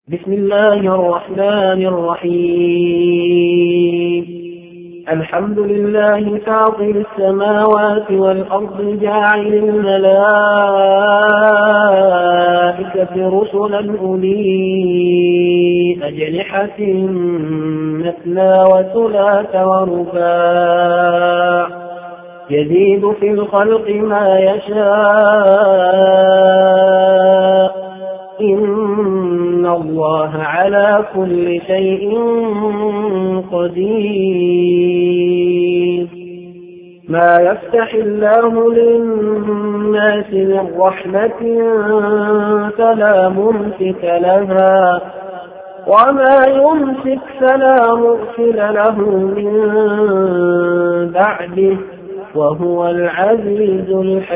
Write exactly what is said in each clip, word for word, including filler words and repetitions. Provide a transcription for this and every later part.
بسم الله الرحمن الرحيم. الحمد لله فاطر السماوات والأرض جاعل الملائكة رسلا أولي أجنحة مثنى وثلاث ورباع يزيد في الخلق ما يشاء إن الله على كل شيء قدير. ما يفتح الله للناس من رحمة فلا ممسك لها وما يمسك فلا مرسل له من بعده وهو العزيز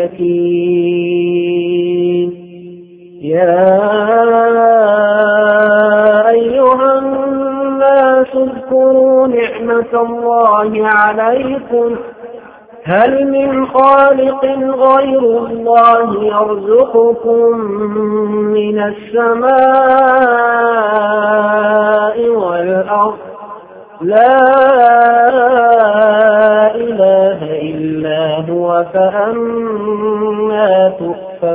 الحكيم. يا أيها الناس اذكروا نعمة الله عليكم هل من خالق غير الله يرزقكم من السماء والأرض لا إله إلا هو فأنا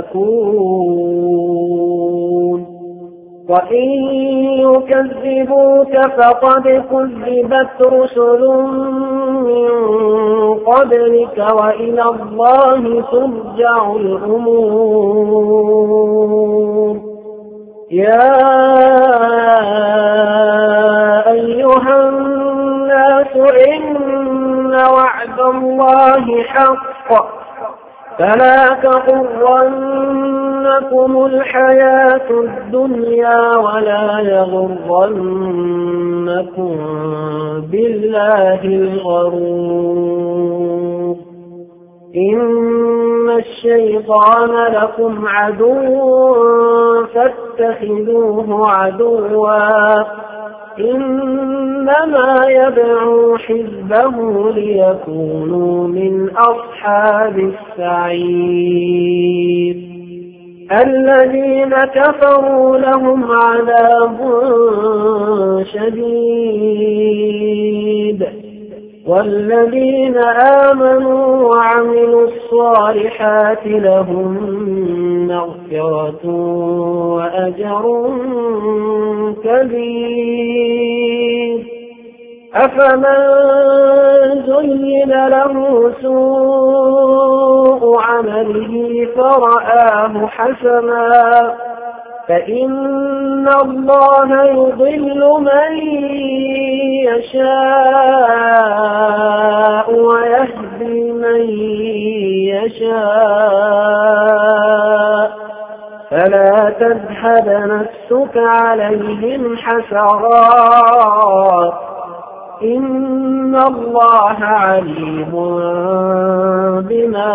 تؤفكون. وإن يكذبوك فقد كذبت رسل من قبلك وإلى الله ترجع الأمور. يا أيها الناس إن وعد الله حق فلا تغرنكم الحياة الدنيا ولا يغرنكم بالله الغرور. إن الشيطان لكم عدو فاتخذوه عدوا إنما يدعو حزبه ليكونوا من أصحاب السعير. الذين كفروا لهم عذاب شديد والذين آمنوا وعملوا الصالحات لهم مغفرة وأجر كبير. أفمن زين له سوء عمله فرآه حسنا فإن الله يضل من يشاء ويهدي من يشاء فلا تذهب نفسك عليهم حسرات إن الله عليم بما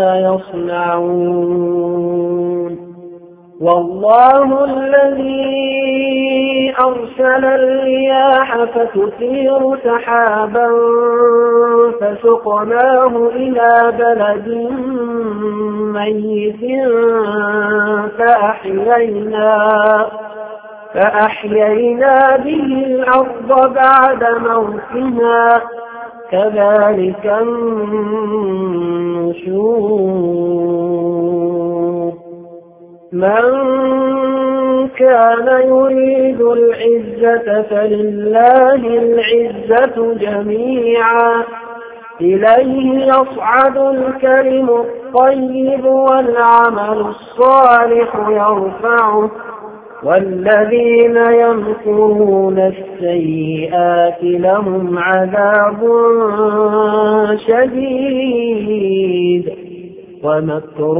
يصنعون. والله الذي أرسل الرياح فتثير سحابا فسقناه إلى بلد ميت فأحيينا, فأحيينا به الأرض بعد موتها كذلك النشور. من كان يريد العزة فلله العزة جميعا إليه يصعد الكلم الطيب والعمل الصالح يرفعه والذين يمكرون السيئات لهم عذاب شديد ومكر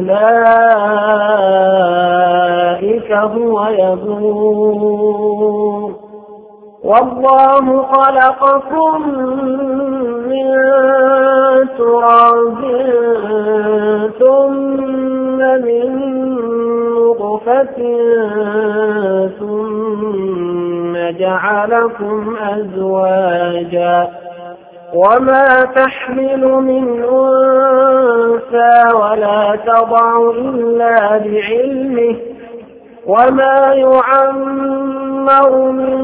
أولئك هو يبور. والله خلقكم من تراب ثم من نطفة ثم جعلكم أزواجا وما تحمل من أنثى ولا تضع إلا بعلمه وما يعمر يعمر من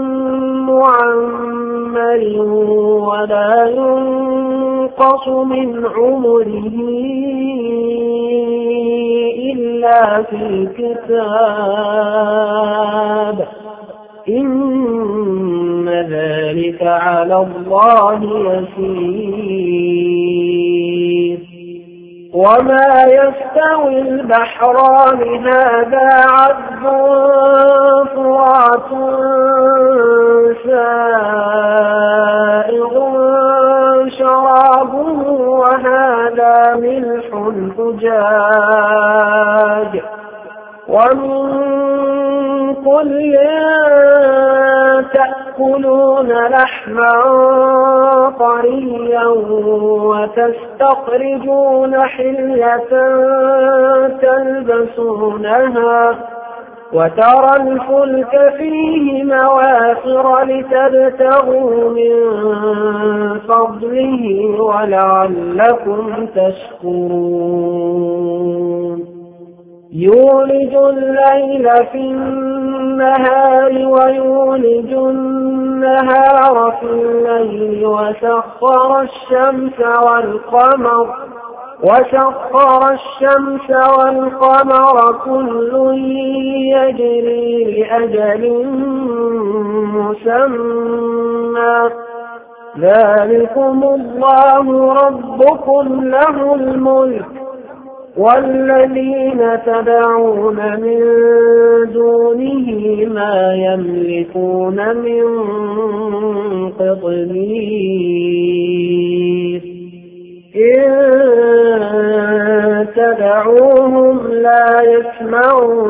معمر ولا ينقص من عمره إلا في كتاب إن ذلك على الله يسير. وما يستوي البحران هذا عذب فرات سائغ شرابه وهذا ملح أجاج ومن كل تأكلون لحما طريا وتستخرجون حلية تلبسونها وترى الفلك فيه مواخر لتبتغوا من فضله ولعلكم تشكرون. يولج الليل في النهار ويولج النهار في الليل وسخر الشمس والقمر وسخر الشمس والقمر كل يجري لأجل مسمى ذلكم الله ربكم له الملك والذين تدعون من دونه ما يملكون من قطمير إن تدعوهم لا يسمعوا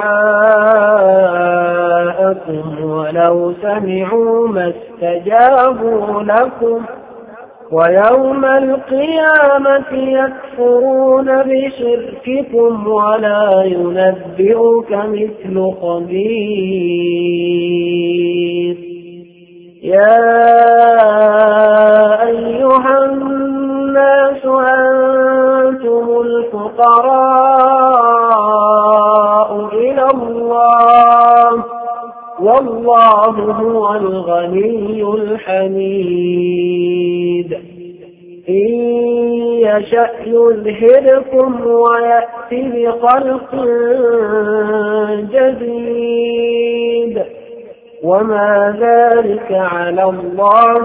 دعاءكم ولو سمعوا ما استجابوا لكم ويوم القيامة يكفرون بشرككم ولا ينبئك مثل خبير. يا أيها الناس أنتم الفقراء إلى الله والله هو الغني الحميد. إن يشأ يذهبكم ويأتي بخلق جديد وما ذلك على الله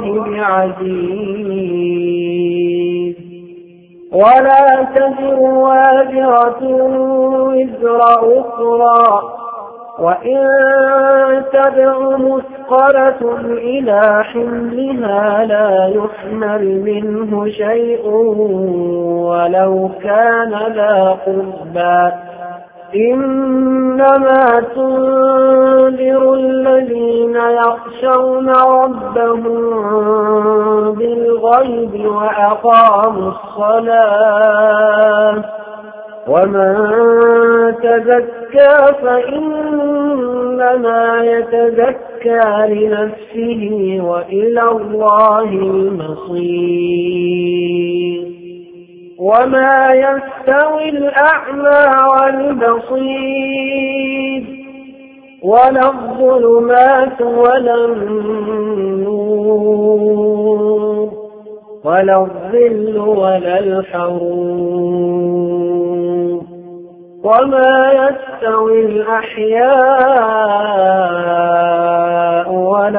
بعزيز. ولا تزر وازرة وزر أخرى وإن تدع مثقلة إلى حملها لا يحمل منه شيء ولو كان ذا قربى إنما تنذر الذين يخشون ربهم بالغيب وأقاموا الصلاة ومن تزكى فإنما يتزكى لنفسه وإلى الله المصير. وما يستوي الأعمى والبصير ولا الظلمات ولا النور ولا الظل ولا الحرور وما يستوي الأحياء ولا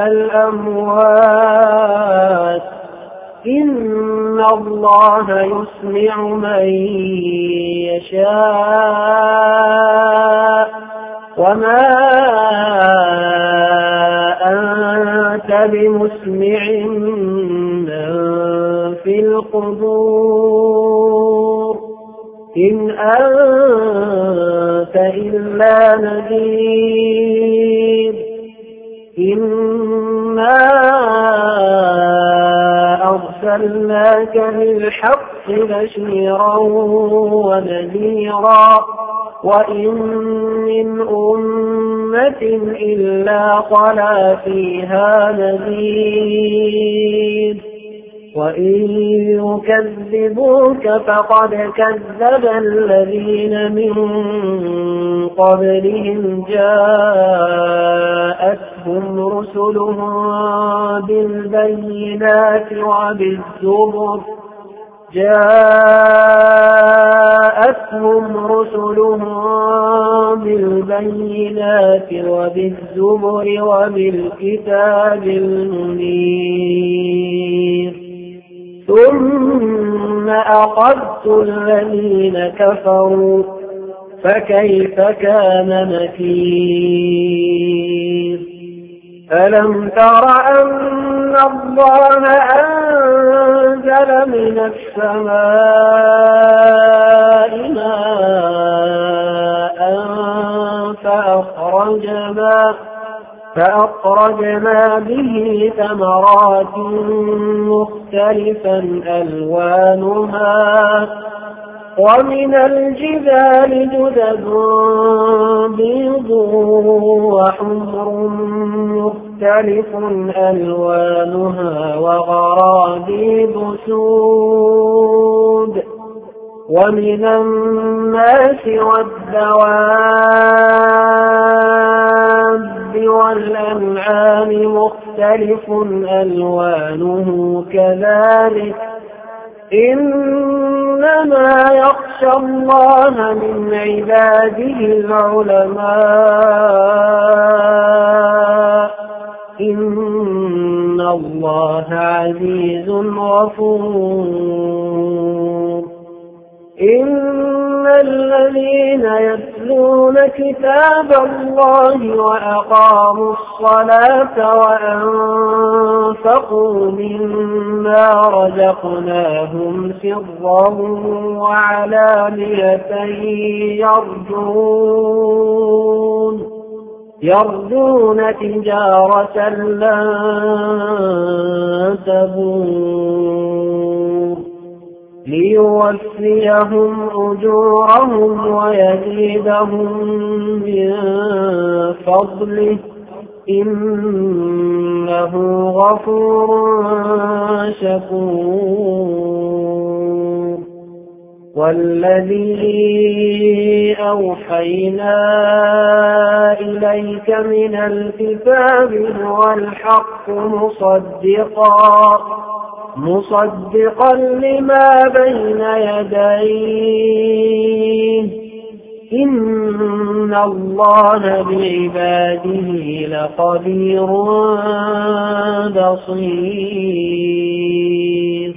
الأموات إن الله يسمع من يشاء وما أنت بمسمع من في القبور إن أنت إلا نذير. إنا أرسلناك بالحق بشيرا ونذيرا وإن من أمة إلا خلا فيها نذير وإن يكذبوك فقد كذب الذين من قبلهم جاءتهم رسلهم بالبينات وبالزبر جاءتهم رسلهم بالبينات وبالزبر وبالكتاب المنير ثم أخذت الذين كفروا فكيف كان نكير ألم تر أن الله أنزل من السماء ماء فأخرجنا, فأخرجنا به ثمرات مختلفا ألوانها ومن الجبال جدد بيض وحمر مختلف ألوانها وغرابيب سود ومن الناس والدواب والأنعام مختلف ألوانه كذلك إنما يخشى الله من عباده العلماء إن الله عزيز غفور إن الذين يتلون كتاب الله وأقاموا الصلاة وأنفقوا مما رزقناهم سرا وعلانية يرجون يرجون تجارة لن تبور ليوفيهم أجورهم ويزيدهم من فضله إنه غفور شكور والذي أوحينا إليك من الكتاب هو الحق مصدقا مصدقا لما بين يديه إن الله بعباده لخبير بصير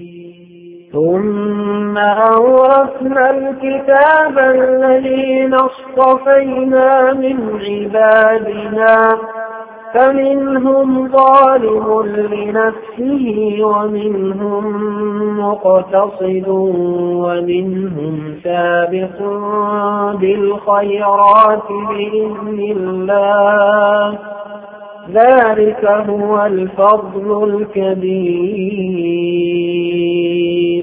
ثم أورثنا الكتاب الذين اصطفينا من عبادنا فمنهم ظالم لنفسه ومنهم مقتصد ومنهم سابق بالخيرات بإذن الله ذلك هو الفضل الكبير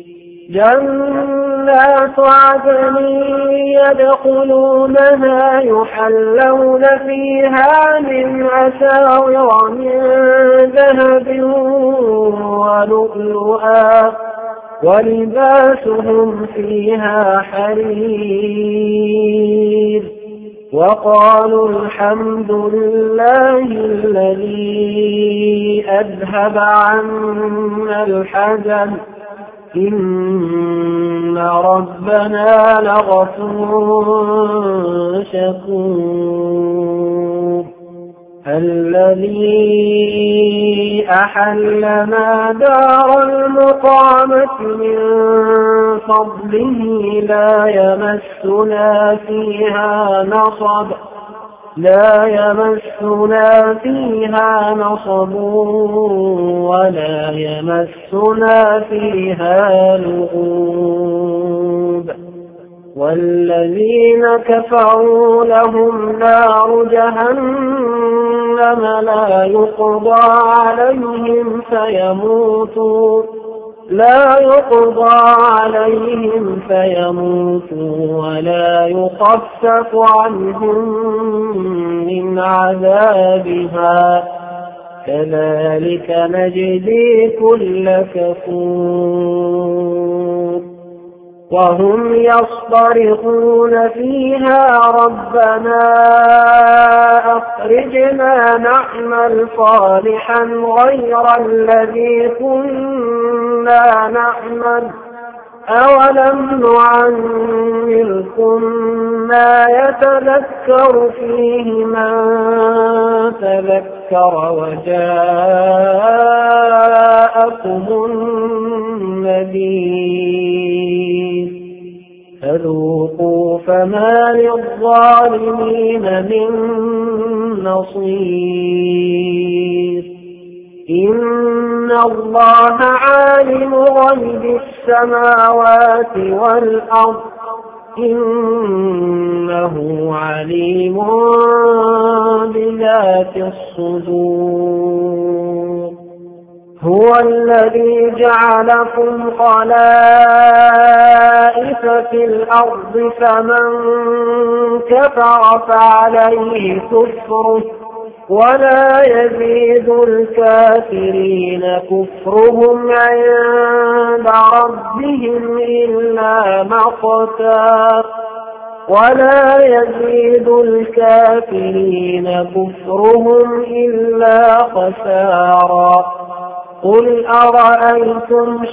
جنات عدن يدخلونها يحلون فيها من أساور من ذهب ولؤلؤا ولباسهم فيها حرير وقالوا الحمد لله الذي أذهب عنا الحزن إن ربنا لغفور شكور الذي أحلنا دار المقامة من فضله لا يمسنا فيها نصب لا يمسنا فيها نصب ولا يمسنا فيها لغوب والذين كفروا لهم نار جهنم لا يقضى عليهم فيموتوا لا يقضى عليهم فيموتوا ولا يخفف عنهم من عذابها كذلك نجزي كل كفور وهم يصطرخون فيها ربنا أخرجنا نعمل صالحا غير الذي كنا نعمل أولم نعمركم ما يتذكر فيه من تذكر وجاءكم النذير فذوقوا فما للظالمين من نصير إن الله عالم غيب السماوات والأرض إنه عليم بذات الصدور هو الذي جعلكم خلائف في الأرض فمن كفر فعليه كفره ولا يزيد الكافرين كفرهم عند ربهم إلا مقتا ولا يزيد الكافرين كفرهم إلا خسارا قل أرأيتم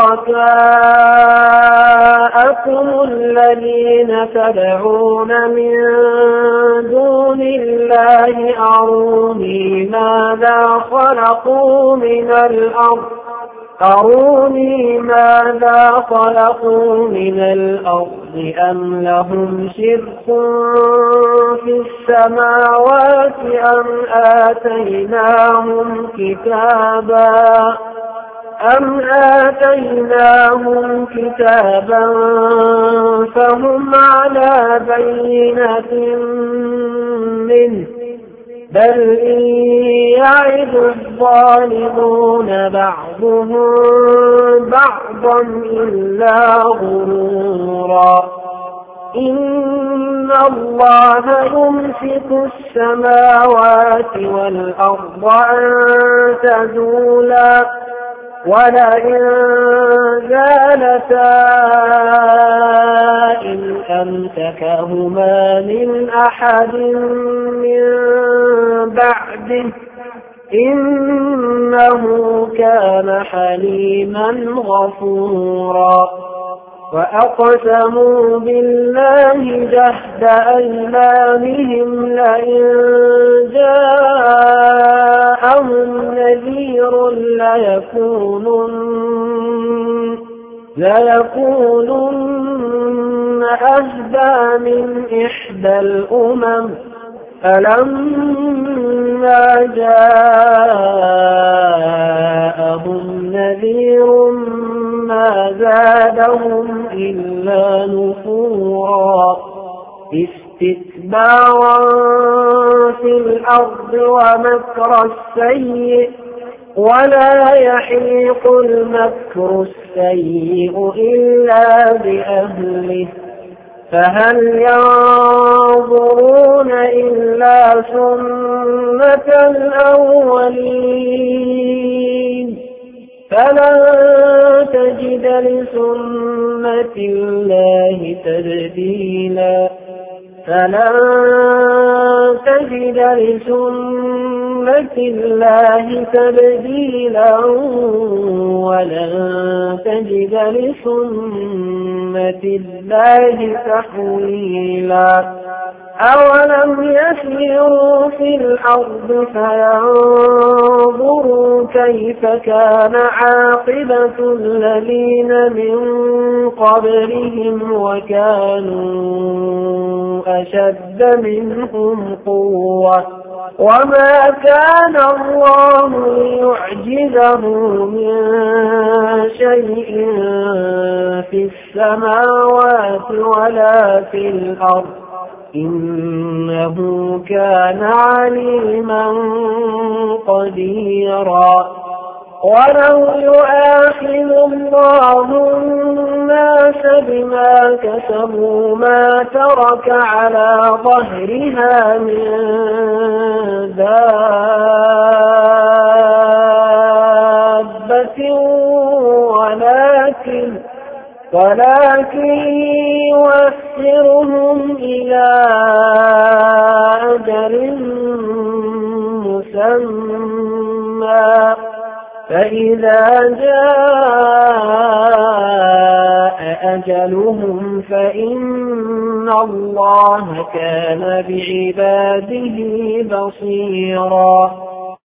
شركاءكم الذين تدعون من دون الله أروني ماذا خلقوا من الأرض أروني ماذا خلقوا من الأرض أم لهم شرك في السماوات أم آتيناهم كتابا أم آتيناهم كتابا فهم على بينة منه بل إن يعد الظالمون بعضهم بعضا إلا غرورا إن الله يمسك السماوات والأرض أن تزولا ولئن زالتا إن أمسكهما من أحد من بعده إنه كان حليما غفورا وأقسموا بالله جهد أيمانهم لئن جاءهم نذير ليكونن ليكونن أهدى من إحدى الأمم فلما جاءهم نذير ما زادهم إلا نفورا استكبارا في الأرض ومكر السيء ولا يحيق المكر السيء إلا بأهله فهل ينظرون إلا سنة الأولين فلن تجد لسنة الله تبديلا فلن تجد لسنة الله تبديلا ولن تجد لسنة الله تحويلا أولم يسيروا في الأرض فينظروا كيف كان عاقبة الذين من قبلهم وكانوا أشد منهم قوة وما كان الله ليعجزه من شيء في السماوات ولا في الأرض إنه كان عليما قديرا ولو يؤاخذ الله الناس بما كسبوا ما ترك على ظهرها من دابة ولكن ولكن يؤخرهم إلى أجل مسمى فإذا جاء أجلهم فإن الله كان بعباده بصيرا